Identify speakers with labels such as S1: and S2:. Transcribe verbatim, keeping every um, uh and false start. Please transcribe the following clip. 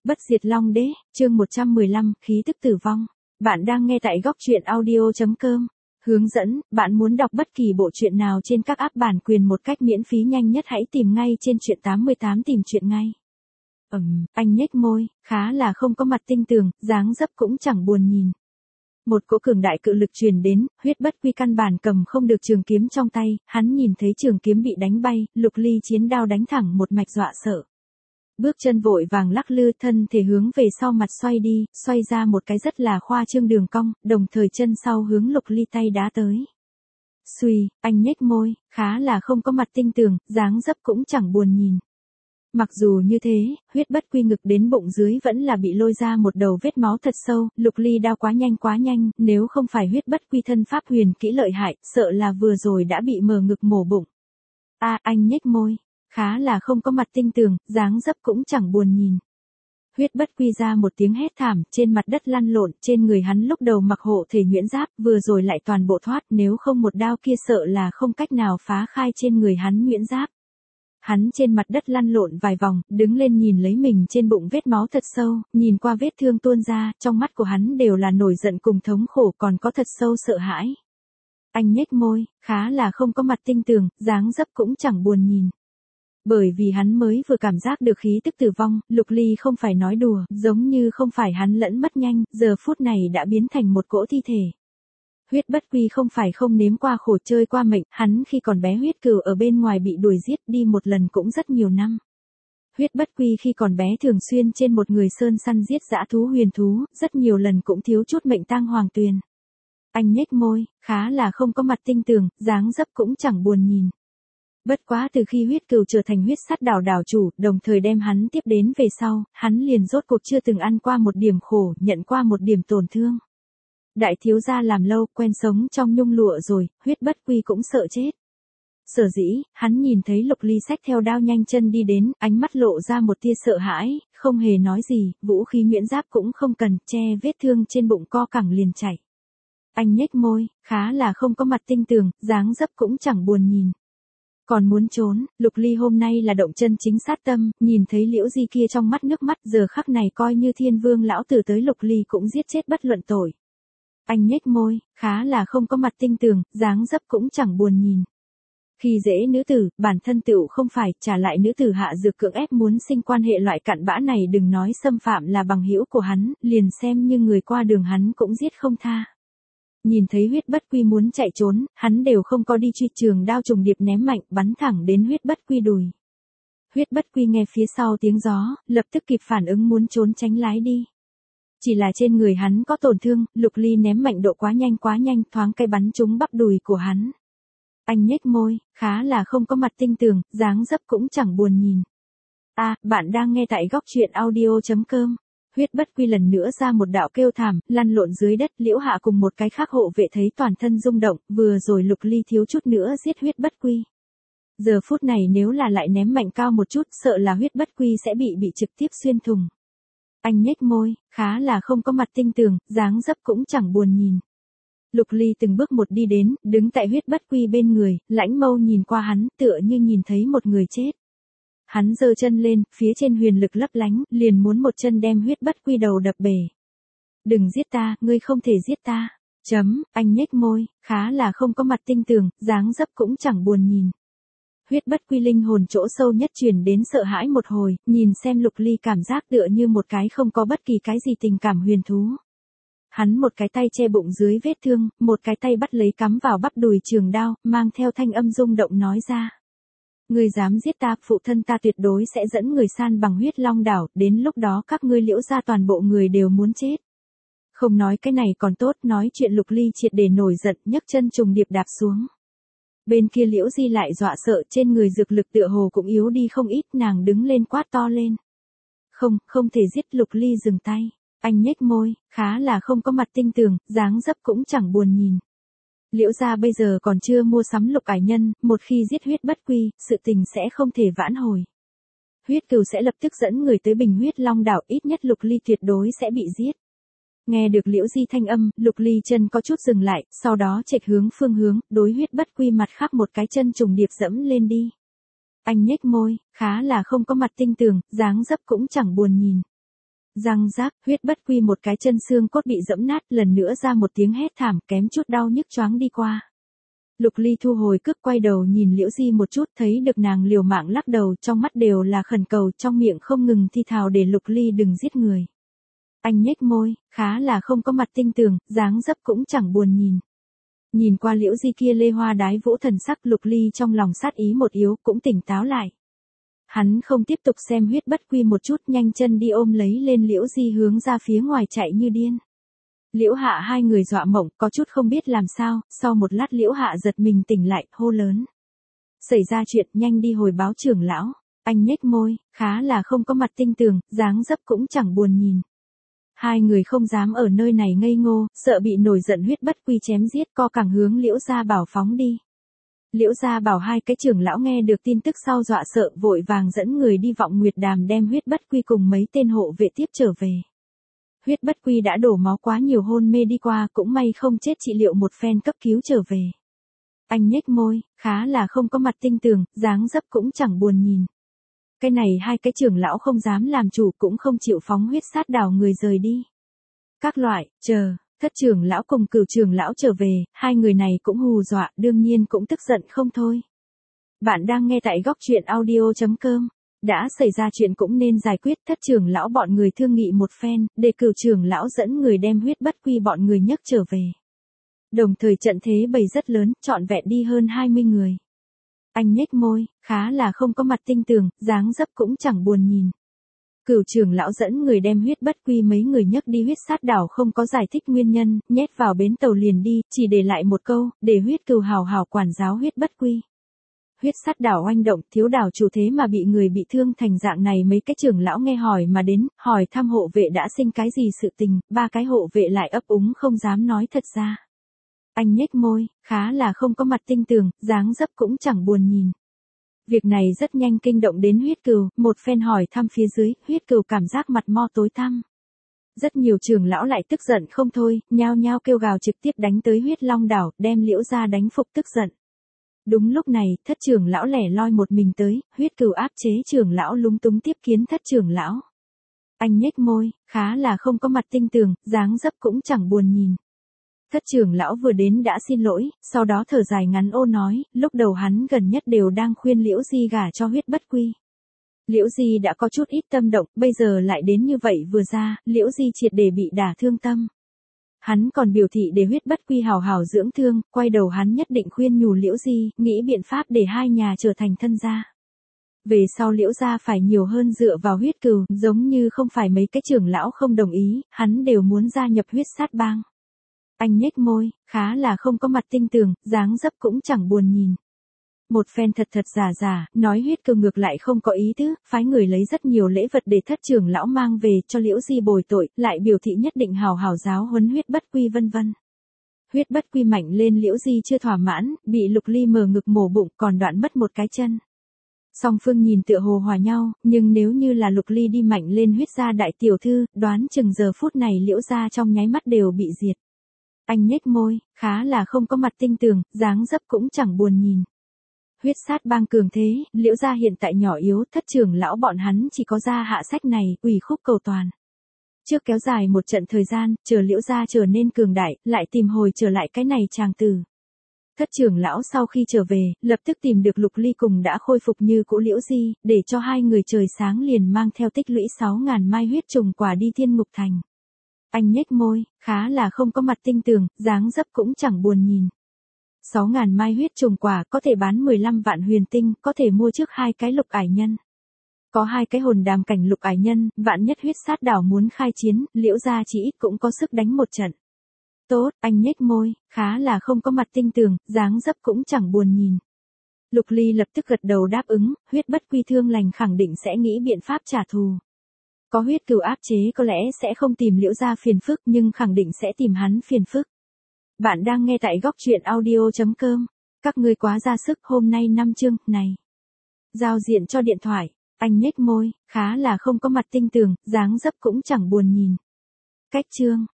S1: Bất diệt Long Đế, chương một trăm mười lăm, khí tức tử vong. Bạn đang nghe tại góc truyện audio chấm com. Hướng dẫn, bạn muốn đọc bất kỳ bộ truyện nào trên các app bản quyền một cách miễn phí nhanh nhất hãy tìm ngay trên truyện tám mươi tám tìm truyện ngay. Ừm, anh nhếch môi, khá là không có mặt tinh tường, dáng dấp cũng chẳng buồn nhìn. Một cỗ cường đại cự lực truyền đến, huyết bất quy căn bản cầm không được trường kiếm trong tay, hắn nhìn thấy trường kiếm bị đánh bay, Lục Ly chiến đao đánh thẳng một mạch dọa sợ. Bước chân vội vàng lắc lư, thân thể hướng về sau mặt xoay đi, xoay ra một cái rất là khoa trương đường cong, đồng thời chân sau hướng Lục Ly tay đá tới. Xuy, anh nhếch môi, khá là không có mặt tinh tường, dáng dấp cũng chẳng buồn nhìn. Mặc dù như thế, huyết bất quy ngực đến bụng dưới vẫn là bị lôi ra một đầu vết máu thật sâu, Lục Ly đao quá nhanh quá nhanh, nếu không phải huyết bất quy thân pháp huyền kỹ lợi hại, sợ là vừa rồi đã bị mờ ngực mổ bụng. A, à, anh nhếch môi, khá là không có mặt tinh tường, dáng dấp cũng chẳng buồn nhìn. Huyết bất quy ra một tiếng hét thảm, trên mặt đất lăn lộn, trên người hắn lúc đầu mặc hộ thể nhuyễn giáp, vừa rồi lại toàn bộ thoát, nếu không một đao kia sợ là không cách nào phá khai trên người hắn nhuyễn giáp. Hắn trên mặt đất lăn lộn vài vòng, đứng lên nhìn lấy mình trên bụng vết máu thật sâu, nhìn qua vết thương tuôn ra, trong mắt của hắn đều là nổi giận cùng thống khổ còn có thật sâu sợ hãi. Anh nhếch môi, khá là không có mặt tinh tường, dáng dấp cũng chẳng buồn nhìn. Bởi vì hắn mới vừa cảm giác được khí tức tử vong, Lục Ly không phải nói đùa, giống như không phải hắn lẫn mất nhanh, giờ phút này đã biến thành một cỗ thi thể. Huyết bất quy không phải không nếm qua khổ chơi qua mệnh, hắn khi còn bé huyết cừu ở bên ngoài bị đuổi giết đi một lần cũng rất nhiều năm. Huyết bất quy khi còn bé thường xuyên trên một người sơn săn giết dã thú huyền thú, rất nhiều lần cũng thiếu chút mệnh tang hoàng tuyền. Anh nhếch môi, khá là không có mặt tinh tường, dáng dấp cũng chẳng buồn nhìn. Bất quá từ khi huyết cừu trở thành huyết sắt đảo đảo chủ, đồng thời đem hắn tiếp đến về sau, hắn liền rốt cuộc chưa từng ăn qua một điểm khổ, nhận qua một điểm tổn thương. Đại thiếu gia làm lâu, quen sống trong nhung lụa rồi, huyết bất quy cũng sợ chết. Sở dĩ, hắn nhìn thấy Lục Ly xách theo đao nhanh chân đi đến, ánh mắt lộ ra một tia sợ hãi, không hề nói gì, vũ khí nhuyễn giáp cũng không cần, che vết thương trên bụng co cẳng liền chạy. Anh nhếch môi, khá là không có mặt tinh tường, dáng dấp cũng chẳng buồn nhìn. Còn muốn trốn, Lục Ly hôm nay là động chân chính sát tâm, nhìn thấy Liễu Di kia trong mắt nước mắt, giờ khắc này coi như thiên vương lão tử tới Lục Ly cũng giết chết bất luận tội. Anh nhếch môi, khá là không có mặt tinh tường, dáng dấp cũng chẳng buồn nhìn. Khi dễ nữ tử, bản thân tựu không phải, trả lại nữ tử hạ dược cưỡng ép muốn sinh quan hệ loại cặn bã này đừng nói xâm phạm là bằng hữu của hắn, liền xem như người qua đường hắn cũng giết không tha. Nhìn thấy huyết bất quy muốn chạy trốn, hắn đều không có đi truy, trường đao trùng điệp ném mạnh, bắn thẳng đến huyết bất quy đùi. Huyết bất quy nghe phía sau tiếng gió, lập tức kịp phản ứng muốn trốn tránh lái đi. Chỉ là trên người hắn có tổn thương, Lục Ly ném mạnh độ quá nhanh quá nhanh, thoáng cây bắn trúng bắp đùi của hắn. Anh nhếch môi, khá là không có mặt tinh tường, dáng dấp cũng chẳng buồn nhìn. A, à, bạn đang nghe tại góc truyện audio chấm com. Huyết bất quy lần nữa ra một đạo kêu thảm, lăn lộn dưới đất, Liễu Hạ cùng một cái khác hộ vệ thấy toàn thân rung động, vừa rồi Lục Ly thiếu chút nữa giết huyết bất quy. Giờ phút này nếu là lại ném mạnh cao một chút, sợ là huyết bất quy sẽ bị bị trực tiếp xuyên thùng. Anh nhếch môi, khá là không có mặt tinh tường, dáng dấp cũng chẳng buồn nhìn. Lục Ly từng bước một đi đến, đứng tại huyết bất quy bên người, lãnh mâu nhìn qua hắn, tựa như nhìn thấy một người chết. Hắn giơ chân lên, phía trên huyền lực lấp lánh, liền muốn một chân đem huyết bất quy đầu đập bể. Đừng giết ta, ngươi không thể giết ta. Chấm, anh nhếch môi, khá là không có mặt tinh tường, dáng dấp cũng chẳng buồn nhìn. Huyết bất quy linh hồn chỗ sâu nhất truyền đến sợ hãi một hồi, nhìn xem Lục Ly cảm giác tựa như một cái không có bất kỳ cái gì tình cảm huyền thú. Hắn một cái tay che bụng dưới vết thương, một cái tay bắt lấy cắm vào bắp đùi trường đao, mang theo thanh âm rung động nói ra. Ngươi dám giết ta, phụ thân ta tuyệt đối sẽ dẫn người san bằng huyết long đảo, đến lúc đó các ngươi Liễu gia toàn bộ người đều muốn chết. Không nói cái này còn tốt, nói chuyện Lục Ly triệt để nổi giận, nhấc chân trùng điệp đạp xuống. Bên kia Liễu Di lại dọa sợ, trên người dược lực tựa hồ cũng yếu đi không ít, nàng đứng lên quát to lên. Không, không thể giết. Lục Ly dừng tay. Anh nhếch môi, khá là không có mặt tinh tường, dáng dấp cũng chẳng buồn nhìn. Liễu gia bây giờ còn chưa mua sắm Lục ải nhân, một khi giết huyết bất quy, sự tình sẽ không thể vãn hồi. Huyết cừu sẽ lập tức dẫn người tới Bình Huyết Long đảo, ít nhất Lục Ly tuyệt đối sẽ bị giết. Nghe được Liễu Di thanh âm, Lục Ly chân có chút dừng lại, sau đó chệch hướng phương hướng, đối huyết bất quy mặt khác một cái chân trùng điệp dẫm lên đi. Anh nhếch môi, khá là không có mặt tinh tường, dáng dấp cũng chẳng buồn nhìn. Răng rác, huyết bất quy một cái chân xương cốt bị giẫm nát, lần nữa ra một tiếng hét thảm, kém chút đau nhức choáng đi qua. Lục Ly thu hồi cước, quay đầu nhìn Liễu Di một chút, thấy được nàng liều mạng lắc đầu, trong mắt đều là khẩn cầu, trong miệng không ngừng thi thào để Lục Ly đừng giết người. Anh nhếch môi, khá là không có mặt tinh tường, dáng dấp cũng chẳng buồn nhìn. Nhìn qua Liễu Di kia lê hoa đái vũ thần sắc, Lục Ly trong lòng sát ý một yếu, cũng tỉnh táo lại. Hắn không tiếp tục xem huyết bất quy một chút, nhanh chân đi ôm lấy lên Liễu Di hướng ra phía ngoài chạy như điên. Liễu Hạ hai người dọa mộng, có chút không biết làm sao, sau một lát Liễu Hạ giật mình tỉnh lại, hô lớn. Xảy ra chuyện, nhanh đi hồi báo trưởng lão. Anh nhếch môi, khá là không có mặt tinh tường, dáng dấp cũng chẳng buồn nhìn. Hai người không dám ở nơi này ngây ngô, sợ bị nổi giận huyết bất quy chém giết, co cẳng hướng Liễu Gia Bảo phóng đi. Liễu Gia Bảo hai cái trưởng lão nghe được tin tức sau dọa sợ, vội vàng dẫn người đi Vọng Nguyệt Đàm đem huyết bất quy cùng mấy tên hộ vệ tiếp trở về. Huyết bất quy đã đổ máu quá nhiều, hôn mê đi qua, cũng may không chết, trị liệu một phen cấp cứu trở về. Anh nhếch môi, khá là không có mặt tinh tường, dáng dấp cũng chẳng buồn nhìn. Cái này hai cái trưởng lão không dám làm chủ, cũng không chịu phóng huyết sát đảo người rời đi. Các loại, chờ, thất trưởng lão cùng cửu trưởng lão trở về, hai người này cũng hù dọa, đương nhiên cũng tức giận không thôi. Bạn đang nghe tại góc truyện audio chấm com. Đã xảy ra chuyện cũng nên giải quyết, thất trưởng lão bọn người thương nghị một phen, để cửu trưởng lão dẫn người đem huyết bất quy bọn người nhấc trở về. Đồng thời trận thế bầy rất lớn, trọn vẹn đi hơn hai mươi người. Anh nhếch môi, khá là không có mặt tinh tường, dáng dấp cũng chẳng buồn nhìn. Cửu trưởng lão dẫn người đem huyết bất quy mấy người nhấc đi huyết sát đảo, không có giải thích nguyên nhân, nhét vào bến tàu liền đi, chỉ để lại một câu, để huyết cừu hào hào quản giáo huyết bất quy. Huyết sát đảo oanh động, thiếu đảo chủ thế mà bị người bị thương thành dạng này, mấy cái trưởng lão nghe hỏi mà đến, hỏi thăm hộ vệ đã sinh cái gì sự tình, ba cái hộ vệ lại ấp úng không dám nói thật ra. Anh nhếch môi, khá là không có mặt tinh tường, dáng dấp cũng chẳng buồn nhìn. Việc này rất nhanh kinh động đến huyết cừu, một phen hỏi thăm phía dưới, huyết cừu cảm giác mặt mo tối tăm. Rất nhiều trưởng lão lại tức giận không thôi, nhao nhao kêu gào trực tiếp đánh tới huyết long đảo, đem Liễu Gia đánh phục tức giận. Đúng lúc này, thất trưởng lão lẻ loi một mình tới, huyết cừu áp chế trưởng lão lúng túng tiếp kiến thất trưởng lão. Anh nhếch môi, khá là không có mặt tinh tường, dáng dấp cũng chẳng buồn nhìn. Thất trưởng lão vừa đến đã xin lỗi, sau đó thở dài ngắn ô nói, lúc đầu hắn gần nhất đều đang khuyên Liễu Di gả cho huyết bất quy. Liễu Di đã có chút ít tâm động, bây giờ lại đến như vậy vừa ra, Liễu Di triệt để bị đả thương tâm. Hắn còn biểu thị để huyết bất quy hào hào dưỡng thương, quay đầu hắn nhất định khuyên nhủ Liễu Di, nghĩ biện pháp để hai nhà trở thành thân gia. Về sau Liễu Gia phải nhiều hơn dựa vào huyết cừu, giống như không phải mấy cái trưởng lão không đồng ý, hắn đều muốn gia nhập huyết sát bang. Anh nhếch môi, khá là không có mặt tinh tường, dáng dấp cũng chẳng buồn nhìn. Một phen thật thật giả giả, nói huyết cừu ngược lại không có ý tứ, phái người lấy rất nhiều lễ vật để thất trưởng lão mang về cho Liễu Di bồi tội, lại biểu thị nhất định hào hào giáo huấn huyết bất quy vân vân. Huyết bất quy mạnh lên Liễu Di chưa thỏa mãn, bị Lục Ly mở ngực mổ bụng, còn đoạn mất một cái chân. Song phương nhìn tựa hồ hòa nhau, nhưng nếu như là Lục Ly đi mạnh lên huyết gia đại tiểu thư, đoán chừng giờ phút này Liễu Gia trong nháy mắt đều bị diệt. Anh nhếch môi, khá là không có mặt tinh tường, dáng dấp cũng chẳng buồn nhìn. Huyết sát bang cường thế, Liễu Gia hiện tại nhỏ yếu, thất trưởng lão bọn hắn chỉ có ra hạ sách này, ủy khúc cầu toàn. Trước kéo dài một trận thời gian, chờ Liễu Gia trở nên cường đại, lại tìm hồi trở lại cái này chàng tử. Thất trưởng lão sau khi trở về, lập tức tìm được Lục Ly cùng đã khôi phục như cũ Liễu Di, để cho hai người trời sáng liền mang theo tích lũy sáu ngàn mai huyết trùng quả đi Thiên Ngục Thành. Anh nhếch môi, khá là không có mặt tinh tường, dáng dấp cũng chẳng buồn nhìn. sáu ngàn mai huyết trùng quả có thể bán mười lăm vạn huyền tinh, có thể mua trước hai cái lục ải nhân. Có hai cái hồn đàm cảnh lục ải nhân, vạn nhất huyết sát đảo muốn khai chiến, Liễu Gia chỉ ít cũng có sức đánh một trận. Tốt, anh nhếch môi, khá là không có mặt tinh tường, dáng dấp cũng chẳng buồn nhìn. Lục Ly lập tức gật đầu đáp ứng, huyết bất quy thương lành khẳng định sẽ nghĩ biện pháp trả thù. Có huyết cừu áp chế có lẽ sẽ không tìm Liễu Gia phiền phức, nhưng khẳng định sẽ tìm hắn phiền phức. Bạn đang nghe tại góc truyện audio chấm com. Các ngươi quá ra sức, hôm nay năm chương, này. Giao diện cho điện thoại, anh nhếch môi, khá là không có mặt tinh tường, dáng dấp cũng chẳng buồn nhìn. Cách chương.